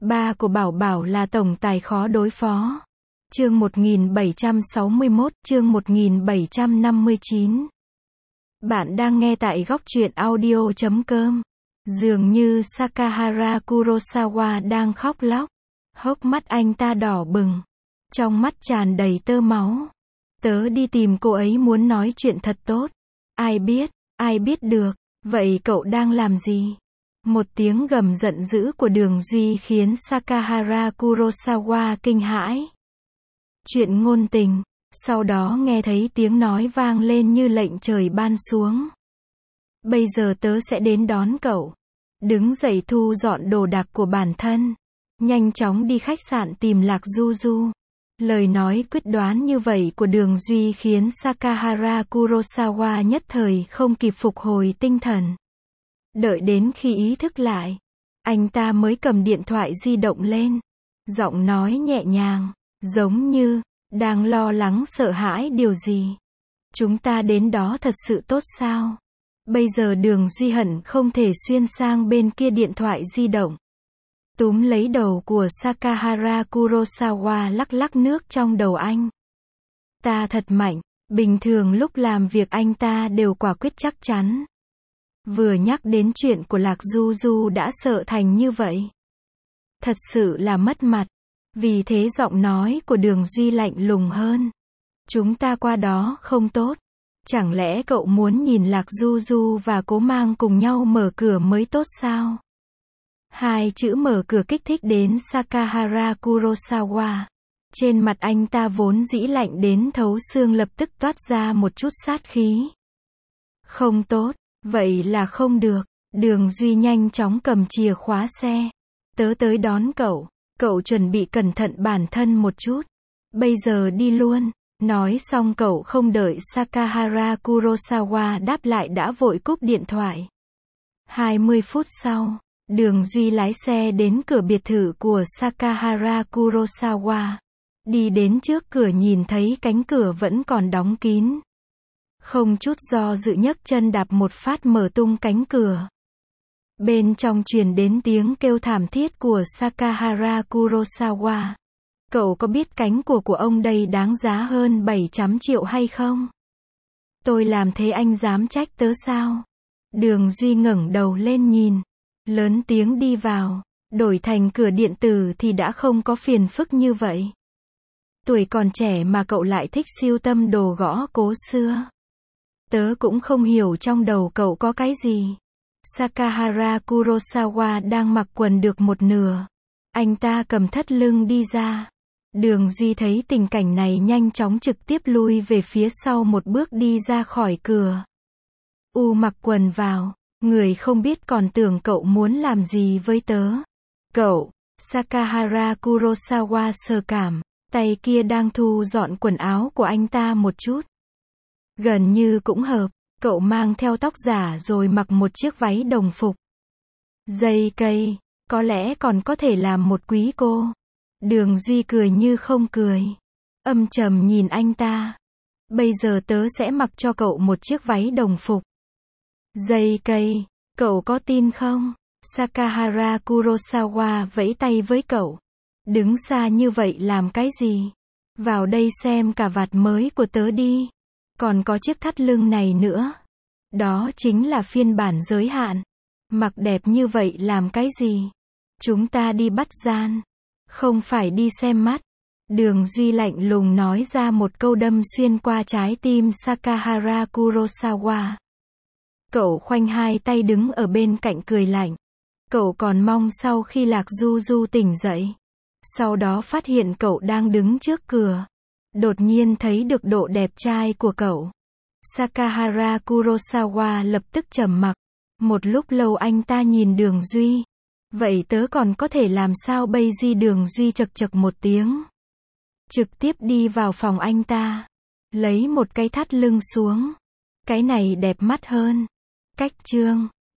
Ba của Bảo Bảo là tổng tài khó đối phó. Chương 1761, chương 1759. Bạn đang nghe tại góc truyện audio.com. Dường như Sakahara Kurosawa đang khóc lóc. Hốc mắt anh ta đỏ bừng. Trong mắt tràn đầy tơ máu. Tớ đi tìm cô ấy muốn nói chuyện thật tốt. Ai biết được. Vậy cậu đang làm gì? Một tiếng gầm giận dữ của Đường Duy khiến Sakahara Kurosawa kinh hãi. Chuyện ngôn tình. Sau đó nghe thấy tiếng nói vang lên như lệnh trời ban xuống. Bây giờ tớ sẽ đến đón cậu. Đứng dậy thu dọn đồ đạc của bản thân. Nhanh chóng đi khách sạn tìm Lạc Du Du. Lời nói quyết đoán như vậy của Đường Duy khiến Sakahara Kurosawa nhất thời không kịp phục hồi tinh thần. Đợi đến khi ý thức lại, anh ta mới cầm điện thoại di động lên. Giọng nói nhẹ nhàng, giống như đang lo lắng sợ hãi điều gì. Chúng ta đến đó thật sự tốt sao? Bây giờ Đường Duy hận không thể xuyên sang bên kia điện thoại di động. Túm lấy đầu của Sakahara Kurosawa lắc lắc nước trong đầu anh. Ta thật mạnh, bình thường lúc làm việc anh ta đều quả quyết chắc chắn. Vừa nhắc đến chuyện của Lạc Du Du đã sợ thành như vậy. Thật sự là mất mặt. Vì thế giọng nói của Đường Duy lạnh lùng hơn. Chúng ta qua đó không tốt. Chẳng lẽ cậu muốn nhìn Lạc Du Du và Cố Mang cùng nhau mở cửa mới tốt sao? Hai chữ mở cửa kích thích đến Sakahara Kurosawa. Trên mặt anh ta vốn dĩ lạnh đến thấu xương lập tức toát ra một chút sát khí. Không tốt, vậy là không được. Đường Duy nhanh chóng cầm chìa khóa xe. Tớ tới đón cậu. Cậu chuẩn bị cẩn thận bản thân một chút. Bây giờ đi luôn. Nói xong cậu không đợi Sakahara Kurosawa đáp lại đã vội cúp điện thoại. 20 phút sau, Đường Duy lái xe đến cửa biệt thự của Sakahara Kurosawa. Đi đến trước cửa nhìn thấy cánh cửa vẫn còn đóng kín. Không chút do dự nhấc chân đạp một phát mở tung cánh cửa. Bên trong truyền đến tiếng kêu thảm thiết của Sakahara Kurosawa. Cậu có biết cánh của ông đây đáng giá hơn 700 triệu hay không? Tôi làm thế anh dám trách tớ sao? Đường Duy ngẩng đầu lên nhìn. Lớn tiếng đi vào. Đổi thành cửa điện tử thì đã không có phiền phức như vậy. Tuổi còn trẻ mà cậu lại thích sưu tầm đồ gõ cố xưa. Tớ cũng không hiểu trong đầu cậu có cái gì. Sakahara Kurosawa đang mặc quần được một nửa. Anh ta cầm thắt lưng đi ra. Đường Duy thấy tình cảnh này nhanh chóng trực tiếp lui về phía sau một bước đi ra khỏi cửa. Mặc quần vào. Người không biết còn tưởng cậu muốn làm gì với tớ. Cậu, Sakahara Kurosawa sờ cảm. Tay kia đang thu dọn quần áo của anh ta một chút. Gần như cũng hợp. Cậu mang theo tóc giả rồi mặc một chiếc váy đồng phục. Dây cây, có lẽ còn có thể làm một quý cô. Đường Duy cười như không cười. Âm trầm nhìn anh ta. Bây giờ tớ sẽ mặc cho cậu một chiếc váy đồng phục. Dây cây, cậu có tin không? Sakahara Kurosawa vẫy tay với cậu. Đứng xa như vậy làm cái gì? Vào đây xem cà vạt mới của tớ đi. Còn có chiếc thắt lưng này nữa. Đó chính là phiên bản giới hạn. Mặc đẹp như vậy làm cái gì? Chúng ta đi bắt gian. Không phải đi xem mắt. Đường Duy lạnh lùng nói ra một câu đâm xuyên qua trái tim Sakahara Kurosawa. Cậu khoanh hai tay đứng ở bên cạnh cười lạnh. Cậu còn mong sau khi Lạc Du Du tỉnh dậy. Sau đó phát hiện cậu đang đứng trước cửa. Đột nhiên thấy được độ đẹp trai của cậu. Sakahara Kurosawa lập tức trầm mặc. Một lúc lâu anh ta nhìn Đường Duy. Vậy tớ còn có thể làm sao bây giờ? Đường Duy chậc chậc một tiếng. Trực tiếp đi vào phòng anh ta. Lấy một cái thắt lưng xuống. Cái này đẹp mắt hơn. Cách trương.